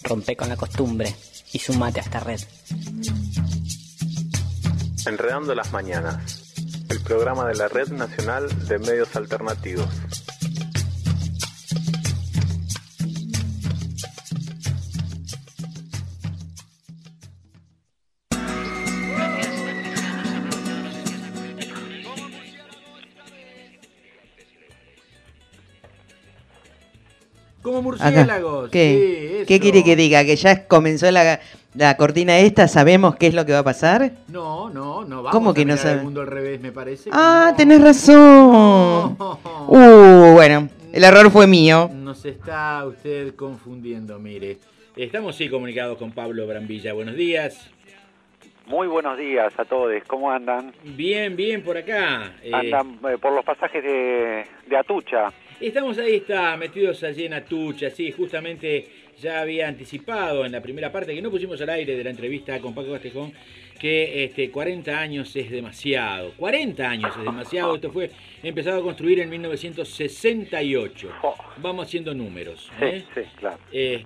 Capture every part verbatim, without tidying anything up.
Rompe con la costumbre y sumate a esta red. Enredando las Mañanas, el programa de la Red Nacional de Medios Alternativos. Como murciélagos. ¿Qué, sí, ¿Qué quiere que diga? ¿Que ya comenzó la, la cortina esta? ¿Sabemos qué es lo que va a pasar? No, no, no. Vamos ¿Cómo a que no mirar sabe? el mundo al revés, me parece. Ah, no. tenés razón. No. Uh, bueno, el error fue mío. Nos está usted confundiendo, mire. Estamos sí comunicados con Pablo Brambilla. Buenos días. Muy buenos días a todos, ¿cómo andan? Bien, bien, por acá. Eh, Andan eh, por los pasajes de, de Atucha. Estamos ahí, está, metidos allí en Atucha, sí, justamente ya había anticipado en la primera parte que no pusimos al aire de la entrevista con Paco Castejón que este, cuarenta años es demasiado, cuarenta años es demasiado, esto fue empezado a construir en mil novecientos sesenta y ocho, vamos haciendo números. ¿eh? Sí, sí, claro.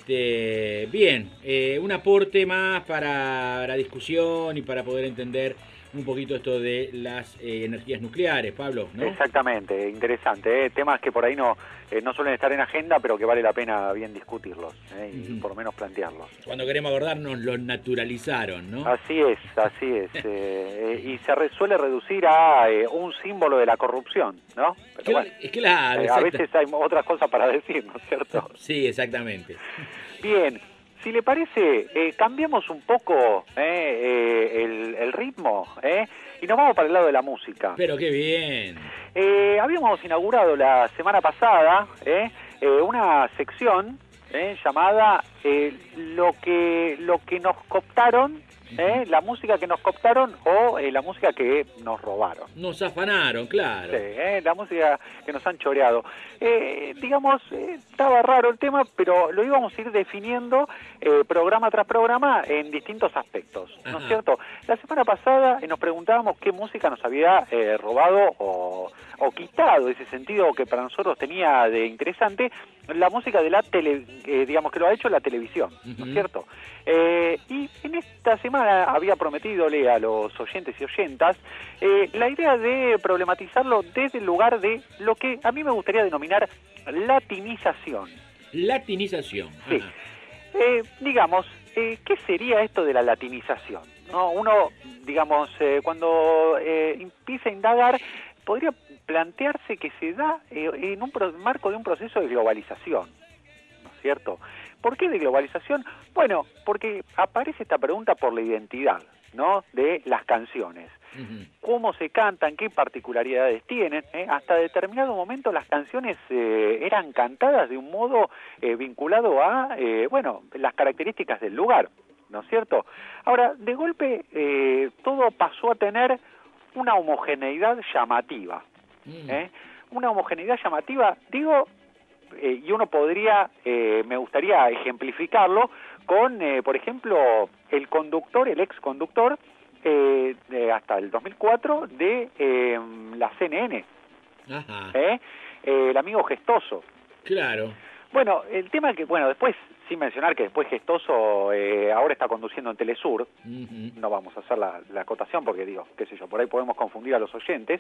Este, bien, eh, un aporte más para la discusión y para poder entender un poquito esto de las eh, energías nucleares, Pablo, ¿no? Exactamente, interesante, ¿eh? Temas que por ahí no, eh, no suelen estar en agenda, pero que vale la pena bien discutirlos, ¿eh? Y Uh-huh. por lo menos plantearlos. Cuando queremos acordarnos, los naturalizaron, ¿no? Así es, así es, eh, eh, y se re, suele reducir a eh, un símbolo de la corrupción, ¿no? Pero Claro, bueno, es claro, eh, a veces hay otras cosas para decir, ¿no es cierto? Sí, exactamente. Bien. Si le parece, eh, cambiamos un poco eh, eh, el, el ritmo eh, y nos vamos para el lado de la música. Pero qué bien. Eh, habíamos inaugurado la semana pasada eh, eh, una sección eh, llamada eh, lo que lo que nos cooptaron, eh, la música que nos cooptaron o eh, la música que nos robaron. Nos afanaron, claro. Sí, eh, la música que nos han choreado. Eh, digamos, eh, estaba raro el tema, pero lo íbamos a ir definiendo eh, programa tras programa en distintos aspectos, ¿no Ajá. es cierto? La semana pasada eh, nos preguntábamos qué música nos había eh, robado o, o quitado ese sentido que para nosotros tenía de interesante, la música de la tele, eh, digamos que lo ha hecho la televisión, ¿no es Uh-huh. cierto? Eh, y en esta semana había prometidole a los oyentes y oyentas eh, la idea de problematizarlo desde el lugar de lo que a mí me gustaría denominar latinización. Latinización. Sí. Ajá. Eh, digamos, eh, ¿qué sería esto de la latinización? ¿No? Uno, digamos, eh, cuando eh, empieza a indagar, podría plantearse que se da eh, en un pro- marco de un proceso de globalización, ¿no es cierto? ¿Por qué de globalización? Bueno, porque aparece esta pregunta por la identidad, ¿no?, de las canciones. Uh-huh. Cómo se cantan, qué particularidades tienen. ¿eh? Hasta determinado momento las canciones eh, eran cantadas de un modo eh, vinculado a, eh, bueno, las características del lugar, ¿no es cierto? Ahora, de golpe, eh, todo pasó a tener una homogeneidad llamativa. Mm. ¿eh? Una homogeneidad llamativa, digo, eh, y uno podría, eh, me gustaría ejemplificarlo con, eh, por ejemplo, el conductor, el ex conductor, Eh, eh, hasta el dos mil cuatro de eh, la C N N, Ajá. ¿eh? Eh, el amigo Gestoso. Claro. Bueno, el tema que, bueno, después, sin mencionar que después Gestoso eh, ahora está conduciendo en Telesur, Uh-huh. no vamos a hacer la, la acotación porque digo, qué sé yo, por ahí podemos confundir a los oyentes,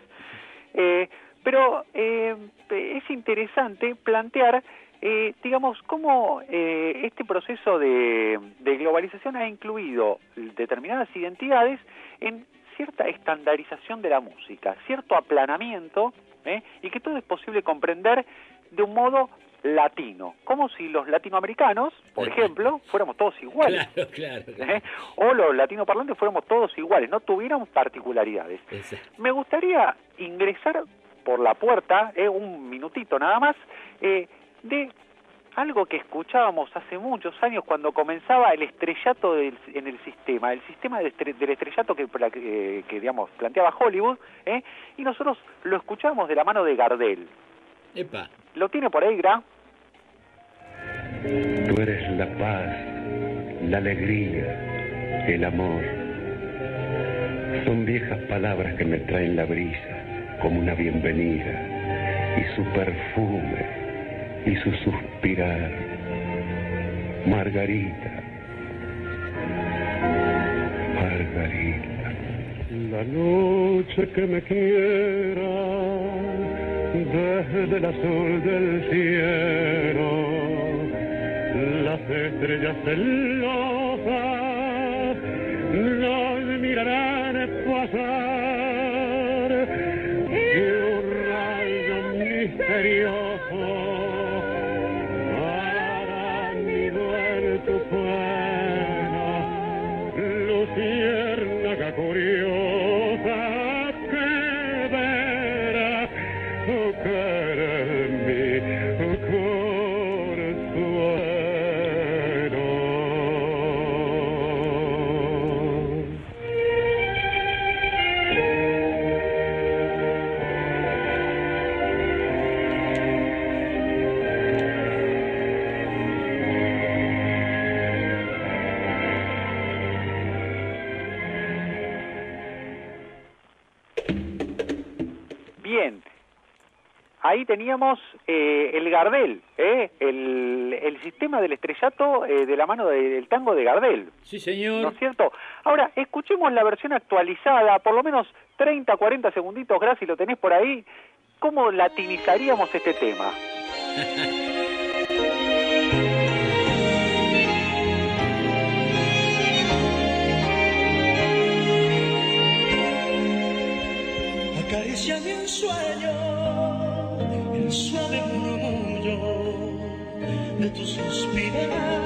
eh, pero eh, es interesante plantear Eh, digamos, cómo eh, este proceso de, de globalización ha incluido determinadas identidades en cierta estandarización de la música, cierto aplanamiento, ¿eh? Y que todo es posible comprender de un modo latino, como si los latinoamericanos, por ejemplo, fuéramos todos iguales. Claro, claro. ¿eh? O los latinoparlantes fuéramos todos iguales, no tuviéramos particularidades. Exacto. Me gustaría ingresar por la puerta, eh, un minutito nada más, eh, de algo que escuchábamos hace muchos años cuando comenzaba el estrellato del, en el sistema, el sistema del, estre, del estrellato que, que, que digamos planteaba Hollywood, ¿eh? Y nosotros lo escuchábamos de la mano de Gardel. Epa. ¿Lo tiene por ahí, Gra? Tú eres la paz, la alegría, el amor. Son viejas palabras que me traen la brisa, como una bienvenida, y su perfume, y su suspirar. Margarita, Margarita. La noche que me quiera, desde el azul del cielo, las estrellas celosas nos mirarán pasar y un rayo misterioso hará nido en tu pena, luciérnaga curiosa que verá que eres mi consuelo. Bien, ahí teníamos eh, el Gardel, ¿eh? el, el sistema del estrellato eh, de la mano de- del tango de Gardel, Sí, ¿no señor. es cierto? Ahora, escuchemos la versión actualizada, por lo menos treinta, cuarenta segunditos, Graci, lo tenés por ahí. ¿Cómo latinizaríamos este tema? Acariciame un sueño, el suave murmullo de tu suspirar,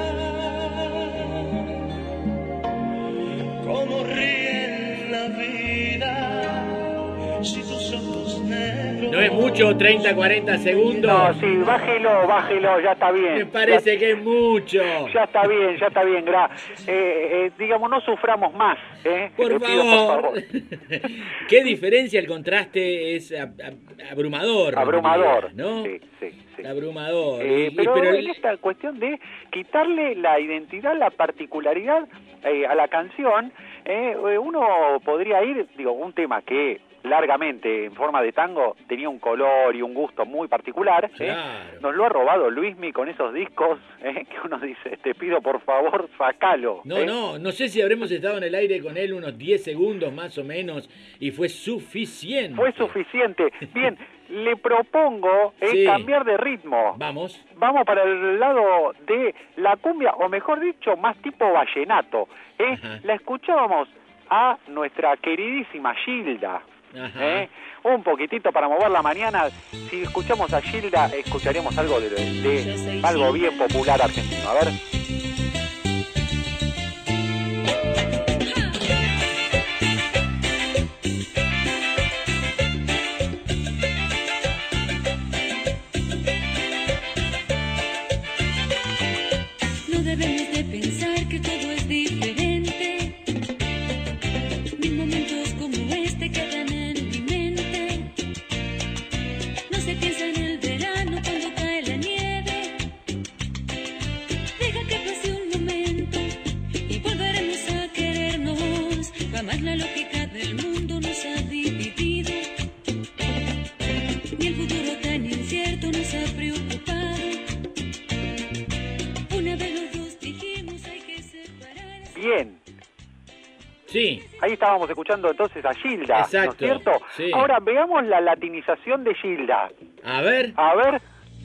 como ríe la vida si tus ojos negros. ¿No es mucho treinta, cuarenta segundos? No, sí, bájelo, bájelo, ya está bien. Me parece ya, que es mucho. ya está bien, ya está bien, Gra. Eh, eh, digamos, no suframos más, ¿eh? Por Le pido, favor. Qué diferencia, el contraste es ab- ab- abrumador. Abrumador, ¿no? sí, sí, sí. Abrumador. Eh, Y- y- pero, pero en esta cuestión de quitarle la identidad, la particularidad eh, a la canción, eh, eh, uno podría ir, digo, un tema que largamente en forma de tango tenía un color y un gusto muy particular, ¿eh? Claro. Nos lo ha robado Luismi con esos discos, ¿eh? Que uno dice, te pido por favor, sacalo. No, ¿eh? no, no sé si habremos estado en el aire con él unos diez segundos más o menos y fue suficiente. Fue suficiente. Bien, le propongo eh, Sí. cambiar de ritmo. Vamos. Vamos para el lado de la cumbia, o mejor dicho, más tipo vallenato. ¿eh? Ajá. La escuchábamos a nuestra queridísima Gilda. Ajá. ¿eh? Un poquitito para mover la mañana. Si escuchamos a Gilda, escucharemos algo de, de algo bien popular argentino. A ver. No debemos de pensar que todo es diferente. Mis momentos como este quedan en mi mente. No se piensa en el verano cuando cae la nieve. Deja que pase un momento y volveremos a querernos. Jamás la lógica del mundo nos ha dividido. Ni el futuro tan incierto nos ha preocupado. Una vez los dos dijimos hay que separarse. Bien. Sí. Ahí estábamos escuchando entonces a Gilda, ¿no es Exacto, cierto? sí. Ahora veamos la latinización de Gilda. A ver. A ver.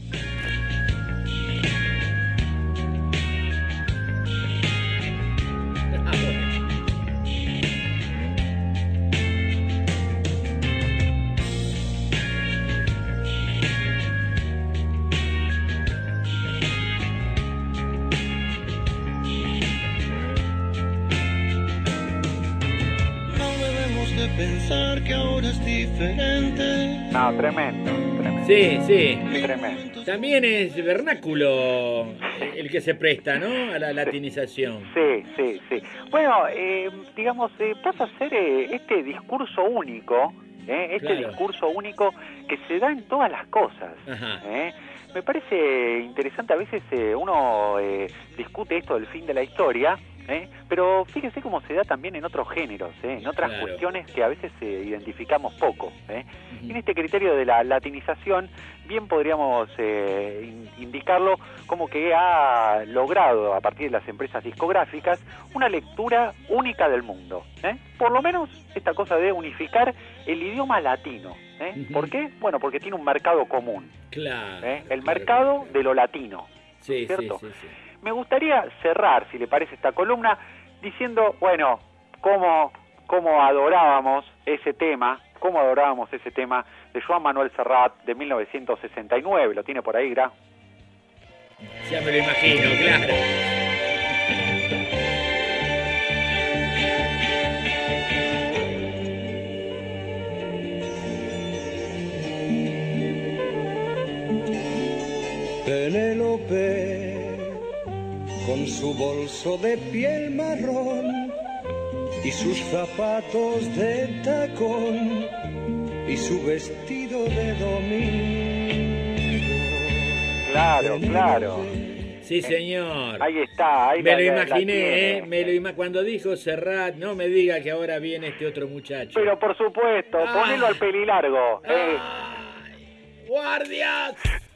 No debemos de pensar que ahora es diferente. No, tremendo, tremendo. Sí, sí. Tremendo. También es vernáculo el que se presta, ¿no? A la latinización. Sí, sí, sí. Bueno, eh, digamos, eh, pasa a ser eh, este discurso único, eh, este Claro. discurso único que se da en todas las cosas. Ajá. ¿eh? Me parece interesante, a veces eh, uno eh, discute esto del fin de la historia, ¿eh? Pero fíjese cómo se da también en otros géneros, ¿eh? En otras Claro. cuestiones que a veces eh, identificamos poco, ¿eh? Ujú. En este criterio de la latinización, bien podríamos eh, in- indicarlo como que ha logrado, a partir de las empresas discográficas, una lectura única del mundo, ¿eh? Por lo menos esta cosa de unificar el idioma latino, ¿eh? Ujú. ¿Por qué? Bueno, porque tiene un mercado común, Claro. ¿eh? El claro, mercado claro. de lo latino. Sí, sí, ¿cierto? sí, sí. Me gustaría cerrar, si le parece, esta columna diciendo, bueno, cómo, cómo adorábamos ese tema, cómo adorábamos ese tema de Joan Manuel Serrat de mil novecientos sesenta y nueve. ¿Lo tiene por ahí, Gra? Ya me lo imagino, claro. Penélope, con su bolso de piel marrón y sus zapatos de tacón y su vestido de domingo. Claro, claro. Sí, señor. Ahí está. Ahí Me la- lo la- la imaginé, tiene. ¿eh? Me lo ima- Cuando dijo Serrat, no me diga que ahora viene este otro muchacho. Pero por supuesto, Ah. ponelo al pelilargo. eh. ¡Ay! ¡Guardias!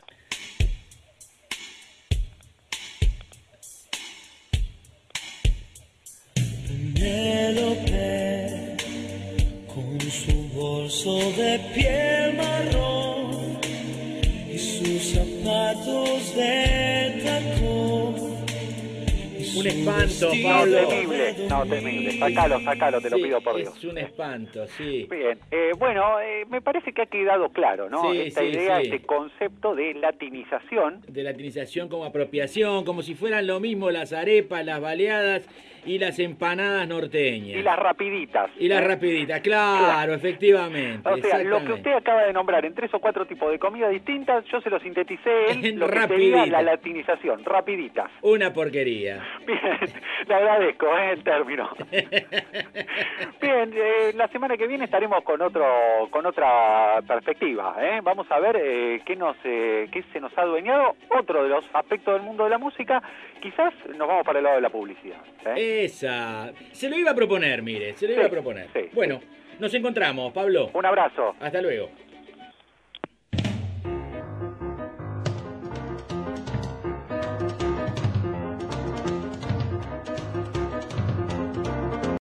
Penélope, con su bolso de piel marrón y sus zapatos de tacón. Un espanto, No, Pablo. temible, no, temible. Sacalo, sacalo, te lo Sí, pido por Dios. es un espanto, sí. Bien, eh, bueno, eh, me parece que ha quedado claro, ¿no? Sí, Esta sí, idea, sí. este concepto de latinización. De latinización como apropiación, como si fueran lo mismo las arepas, las baleadas y las empanadas norteñas. Y las rapiditas. Y las ¿eh? rapiditas, claro, efectivamente. O sea, lo que exactamente. usted acaba de nombrar en tres o cuatro tipos de comidas distintas, yo se lo sinteticé en En lo que rapidita. sería la latinización, rapiditas. Una porquería. Bien, le agradezco ¿eh? el término. Bien, eh, la semana que viene estaremos con otro, con otra perspectiva. ¿eh? Vamos a ver eh, qué nos, eh, qué se nos ha adueñado otro de los aspectos del mundo de la música. Quizás nos vamos para el lado de la publicidad. ¿eh? Esa. Se lo iba a proponer, mire, se lo iba Sí, a proponer. sí, Bueno, nos encontramos, Pablo. Un abrazo. Hasta luego.